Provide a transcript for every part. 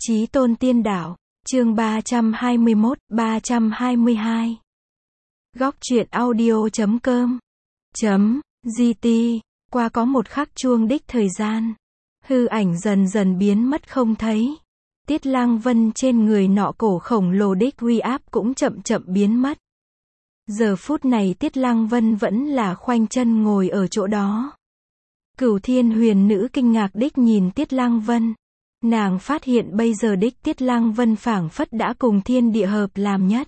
Chí tôn tiên đạo, chương 321, 322. Góc truyện audio.com .gt. Qua có một khắc chuông đích thời gian, hư ảnh dần dần biến mất không thấy. Tiết Lăng Vân trên người nọ cổ khổng lồ đích uy áp cũng chậm chậm biến mất. Giờ phút này Tiết Lăng Vân vẫn là khoanh chân ngồi ở chỗ đó. Cửu Thiên Huyền Nữ kinh ngạc đích nhìn Tiết Lăng Vân. Nàng phát hiện bây giờ đích Tiết Lăng Vân phảng phất đã cùng thiên địa hợp làm nhất.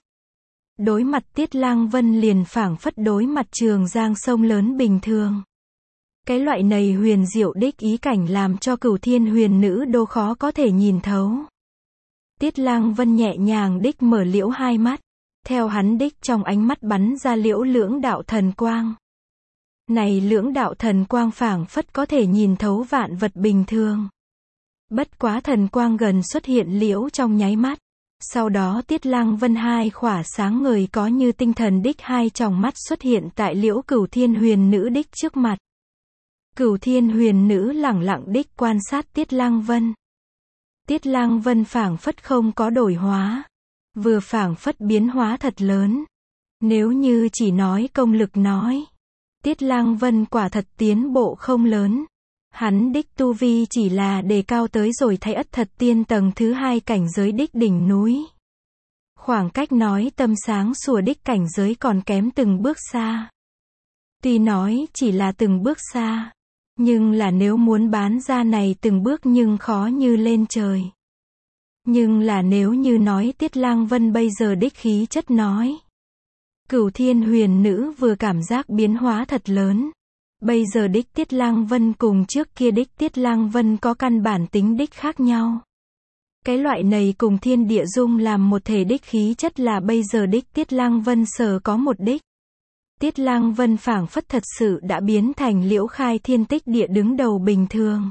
Đối mặt Tiết Lăng Vân liền phảng phất đối mặt trường giang sông lớn bình thường. Cái loại này huyền diệu đích ý cảnh làm cho Cửu Thiên Huyền Nữ đô khó có thể nhìn thấu. Tiết Lăng Vân nhẹ nhàng đích mở liễu hai mắt. Theo hắn đích trong ánh mắt bắn ra liễu lưỡng đạo thần quang. Này lưỡng đạo thần quang phảng phất có thể nhìn thấu vạn vật bình thường. Bất quá thần quang gần xuất hiện liễu trong nháy mắt. Sau đó Tiết Lăng Vân hai khỏa sáng ngời có như tinh thần đích hai tròng mắt xuất hiện tại liễu Cửu Thiên Huyền Nữ đích trước mặt. Cửu Thiên Huyền Nữ lẳng lặng đích quan sát Tiết Lăng Vân. Tiết Lăng Vân phảng phất không có đổi hóa. Vừa phảng phất biến hóa thật lớn. Nếu như chỉ nói công lực nói, Tiết Lăng Vân quả thật tiến bộ không lớn. Hắn đích tu vi chỉ là đề cao tới rồi Thái Ất Thật Tiên tầng thứ 2 cảnh giới đích đỉnh núi. Khoảng cách nói tâm sáng sủa đích cảnh giới còn kém từng bước xa. Tuy nói chỉ là từng bước xa, nhưng là nếu muốn bán ra này từng bước nhưng khó như lên trời. Nhưng là nếu như nói Tiết Lăng Vân bây giờ đích khí chất nói. Cửu Thiên Huyền Nữ vừa cảm giác biến hóa thật lớn. Bây giờ đích Tiết Lăng Vân cùng trước kia đích Tiết Lăng Vân có căn bản tính đích khác nhau. Cái loại này cùng thiên địa dung làm một thể đích khí chất là bây giờ đích Tiết Lăng Vân sở có một đích. Tiết Lăng Vân phảng phất thật sự đã biến thành liễu khai thiên tích địa đứng đầu bình thường.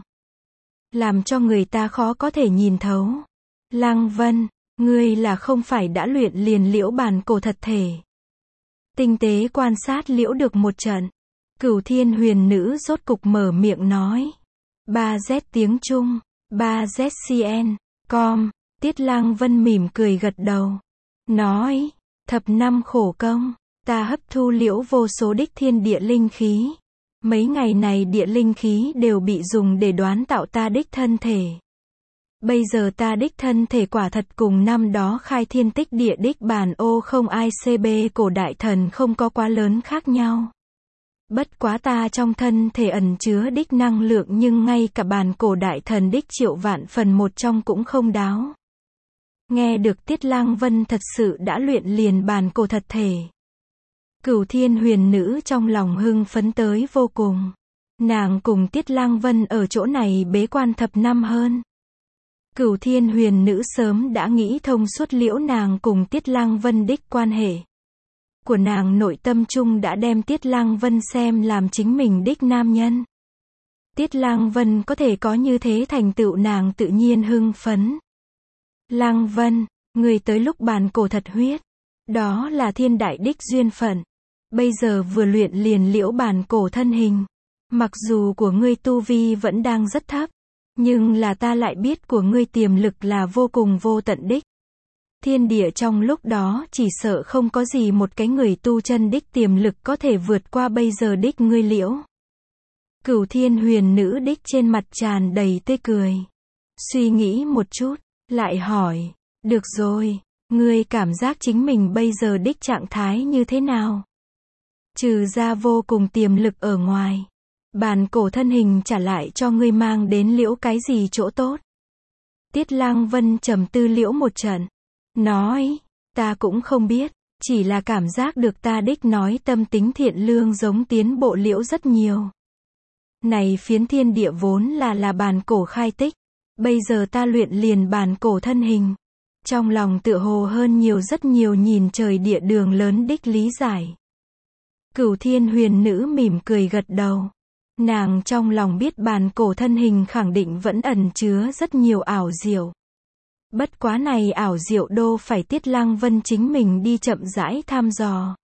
Làm cho người ta khó có thể nhìn thấu. Lăng Vân, ngươi là không phải đã luyện liền liễu bản cổ thật thể. Tinh tế quan sát liễu được một trận. Cửu Thiên Huyền Nữ rốt cục mở miệng nói. 3Z tiếng Trung, 3ZCN.com. Tiết Lăng Vân mỉm cười gật đầu. Nói, thập năm khổ công, ta hấp thu liễu vô số đích thiên địa linh khí. Mấy ngày này địa linh khí đều bị dùng để đoán tạo ta đích thân thể. Bây giờ ta đích thân thể quả thật cùng năm đó khai thiên tích địa đích bản ô không ICB cổ đại thần không có quá lớn khác nhau. Bất quá ta trong thân thể ẩn chứa đích năng lượng nhưng ngay cả bản cổ đại thần đích triệu vạn phần một trong cũng không đáo. Nghe được Tiết Lăng Vân thật sự đã luyện liền bản cổ thật thể. Cửu Thiên Huyền Nữ trong lòng hưng phấn tới vô cùng. Nàng cùng Tiết Lăng Vân ở chỗ này bế quan thập năm hơn. Cửu Thiên Huyền Nữ sớm đã nghĩ thông suốt liễu nàng cùng Tiết Lăng Vân đích quan hệ. Của nàng nội tâm chung đã đem Tiết Lăng Vân xem làm chính mình đích nam nhân. Tiết Lăng Vân có thể có như thế thành tựu nàng tự nhiên hưng phấn. Lăng Vân, người tới lúc bàn cổ thật huyết. Đó là thiên đại đích duyên phận. Bây giờ vừa luyện liền liễu bàn cổ thân hình. Mặc dù của ngươi tu vi vẫn đang rất thấp. Nhưng là ta lại biết của ngươi tiềm lực là vô cùng vô tận đích. Thiên địa trong lúc đó chỉ sợ không có gì một cái người tu chân đích tiềm lực có thể vượt qua bây giờ đích ngươi liễu. Cửu Thiên Huyền Nữ đích trên mặt tràn đầy tươi cười. Suy nghĩ một chút, lại hỏi, được rồi, ngươi cảm giác chính mình bây giờ đích trạng thái như thế nào? Trừ ra vô cùng tiềm lực ở ngoài. Bản cổ thân hình trả lại cho ngươi mang đến liễu cái gì chỗ tốt? Tiết Lăng Vân trầm tư liễu một trận. Nói, ta cũng không biết, chỉ là cảm giác được ta đích nói tâm tính thiện lương giống tiến bộ liễu rất nhiều. Này phiến thiên địa vốn là bản cổ khai tích. Bây giờ ta luyện liền bản cổ thân hình. Trong lòng tựa hồ hơn nhiều rất nhiều nhìn trời địa đường lớn đích lý giải. Cửu Thiên Huyền Nữ mỉm cười gật đầu. Nàng trong lòng biết bản cổ thân hình khẳng định vẫn ẩn chứa rất nhiều ảo diệu. Bất quá này ảo diệu đô phải Tiết Lăng Vân chính mình đi chậm rãi thăm dò.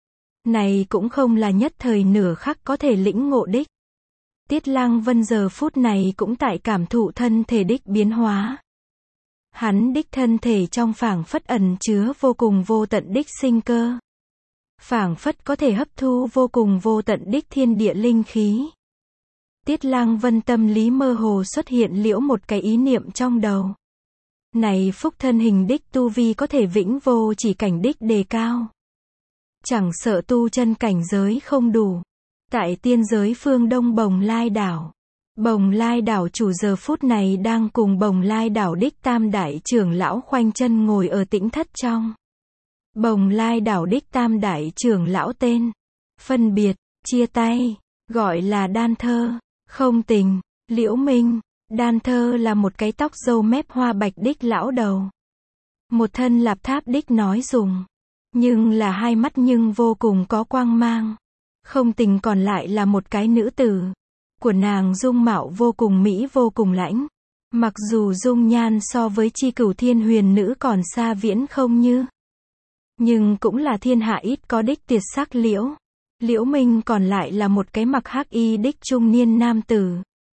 Này cũng không là nhất thời nửa khắc có thể lĩnh ngộ đích. Tiết Lăng Vân giờ phút này cũng tại cảm thụ thân thể đích biến hóa. Hắn đích thân thể trong phảng phất ẩn chứa vô cùng vô tận đích sinh cơ. Phảng phất có thể hấp thu vô cùng vô tận đích thiên địa linh khí. Tiết Lăng Vân tâm lý mơ hồ xuất hiện liễu một cái ý niệm trong đầu. Này phúc thân hình đích tu vi có thể vĩnh vô chỉ cảnh đích đề cao. Chẳng sợ tu chân cảnh giới không đủ. Tại tiên giới phương Đông Bồng Lai đảo. Bồng Lai đảo chủ giờ phút này đang cùng Bồng Lai đảo đích tam đại trưởng lão khoanh chân ngồi ở tĩnh thất trong. Bồng Lai đảo đích tam đại trưởng lão tên, phân biệt, chia tay, gọi là Đan Thơ, Không Tình, Liễu Minh. Đan Thơ là một cái tóc râu mép hoa bạch đích lão đầu. Một thân lạp tháp đích nói dùng. Nhưng là hai mắt nhưng vô cùng có quang mang. Không Tình còn lại là một cái nữ tử. Của nàng dung mạo vô cùng mỹ vô cùng lãnh. Mặc dù dung nhan so với Chi Cửu Thiên Huyền nữ còn xa viễn không như. Nhưng cũng là thiên hạ ít có đích tuyệt sắc liễu. Liễu Minh còn lại là một cái mặc hắc y đích trung niên nam tử.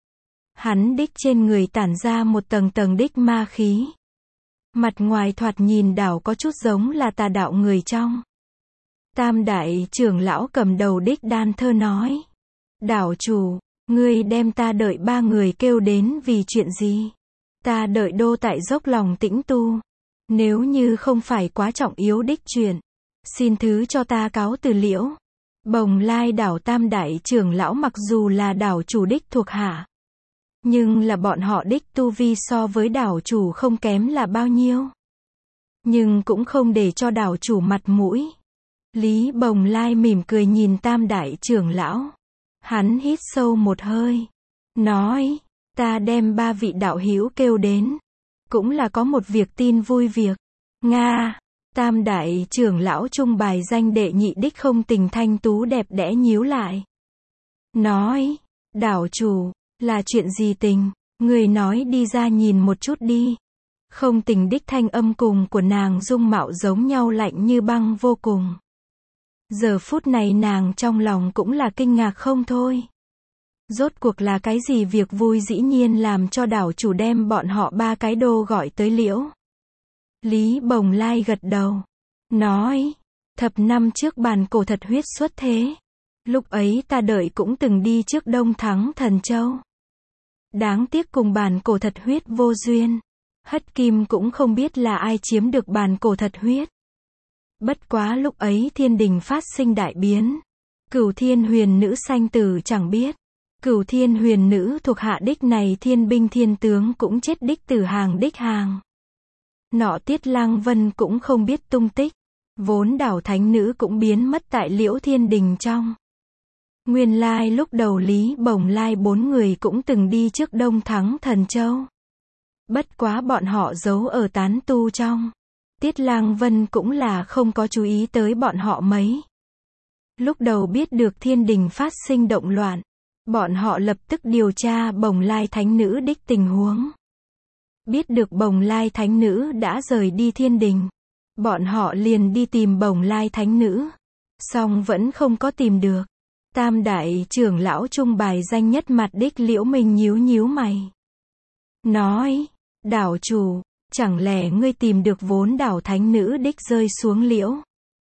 Hắn đích trên người tản ra một tầng tầng đích ma khí. Mặt ngoài thoạt nhìn đảo có chút giống là tà đạo người trong. Tam đại trưởng lão cầm đầu đích Đan Thơ nói. Đảo chủ, ngươi đem ta đợi ba người kêu đến vì chuyện gì? Ta đợi đô tại dốc lòng tĩnh tu. Nếu như không phải quá trọng yếu đích chuyện, xin thứ cho ta cáo từ liễu. Bồng Lai đảo tam đại trưởng lão mặc dù là đảo chủ đích thuộc hạ. Nhưng là bọn họ đích tu vi so với đảo chủ không kém là bao nhiêu. Nhưng cũng không để cho đảo chủ mặt mũi. Lý Bồng Lai mỉm cười nhìn tam đại trưởng lão. Hắn hít sâu một hơi. Nói, ta đem ba vị đạo hữu kêu đến. Cũng là có một việc tin vui việc. Nga, tam đại trưởng lão trung bài danh đệ nhị đích Không Tình thanh tú đẹp đẽ nhíu lại. Nói, đảo chủ, là chuyện gì tình, người nói đi ra nhìn một chút đi. Không Tình đích thanh âm cùng của nàng dung mạo giống nhau lạnh như băng vô cùng. Giờ phút này nàng trong lòng cũng là kinh ngạc không thôi. Rốt cuộc là cái gì việc vui dĩ nhiên làm cho đảo chủ đem bọn họ ba cái đô gọi tới liễu. Lý Bồng Lai gật đầu. Nói, thập năm trước bàn cổ thật huyết xuất thế. Lúc ấy ta đợi cũng từng đi trước Đông Thắng Thần Châu. Đáng tiếc cùng bàn cổ thật huyết vô duyên. Hất Kim cũng không biết là ai chiếm được bàn cổ thật huyết. Bất quá lúc ấy thiên đình phát sinh đại biến. Cửu Thiên Huyền nữ sanh tử chẳng biết. Cửu Thiên Huyền nữ thuộc hạ đích này thiên binh thiên tướng cũng chết đích từ hàng đích hàng. Nọ Tiết Lăng Vân cũng không biết tung tích. Vốn đảo thánh nữ cũng biến mất tại liễu thiên đình trong. Nguyên lai lúc đầu Lý Bồng Lai bốn người cũng từng đi trước Đông Thắng Thần Châu. Bất quá bọn họ giấu ở tán tu trong. Tiết Lăng Vân cũng là không có chú ý tới bọn họ mấy. Lúc đầu biết được thiên đình phát sinh động loạn. Bọn họ lập tức điều tra Bồng Lai thánh nữ đích tình huống. Biết được Bồng Lai thánh nữ đã rời đi thiên đình. Bọn họ liền đi tìm Bồng Lai thánh nữ. Song vẫn không có tìm được. Tam đại trưởng lão trung bài danh nhất mặt đích Liễu Minh nhíu nhíu mày. Nói, đảo chủ, chẳng lẽ ngươi tìm được vốn đảo thánh nữ đích rơi xuống liễu?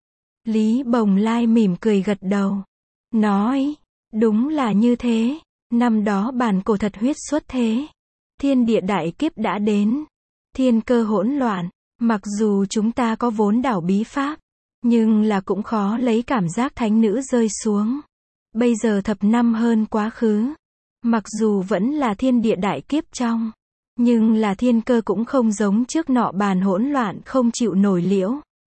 Lý Bồng Lai mỉm cười gật đầu. Nói, đúng là như thế. Năm đó bàn cổ thật huyết xuất thế. Thiên địa đại kiếp đã đến. Thiên cơ hỗn loạn. Mặc dù chúng ta có vốn đảo bí pháp. Nhưng là cũng khó lấy cảm giác thánh nữ rơi xuống. Bây giờ thập năm hơn quá khứ. Mặc dù vẫn là thiên địa đại kiếp trong. Nhưng là thiên cơ cũng không giống trước nọ bàn hỗn loạn không chịu nổi liễu.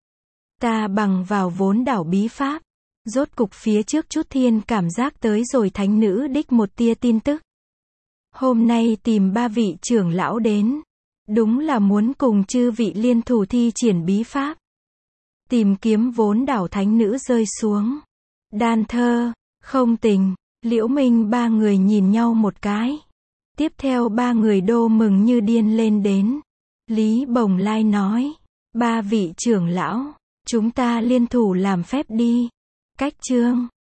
Ta bằng vào vốn đảo bí pháp. Rốt cục phía trước chút thiên cảm giác tới rồi thánh nữ đích một tia tin tức. Hôm nay tìm ba vị trưởng lão đến. Đúng là muốn cùng chư vị liên thủ thi triển bí pháp. Tìm kiếm vốn đảo thánh nữ rơi xuống. Đan Thơ, Không Tình, Liễu Minh ba người nhìn nhau một cái. Tiếp theo ba người đô mừng như điên lên đến. Lý Bồng Lai nói. Ba vị trưởng lão, chúng ta liên thủ làm phép đi. Cách chương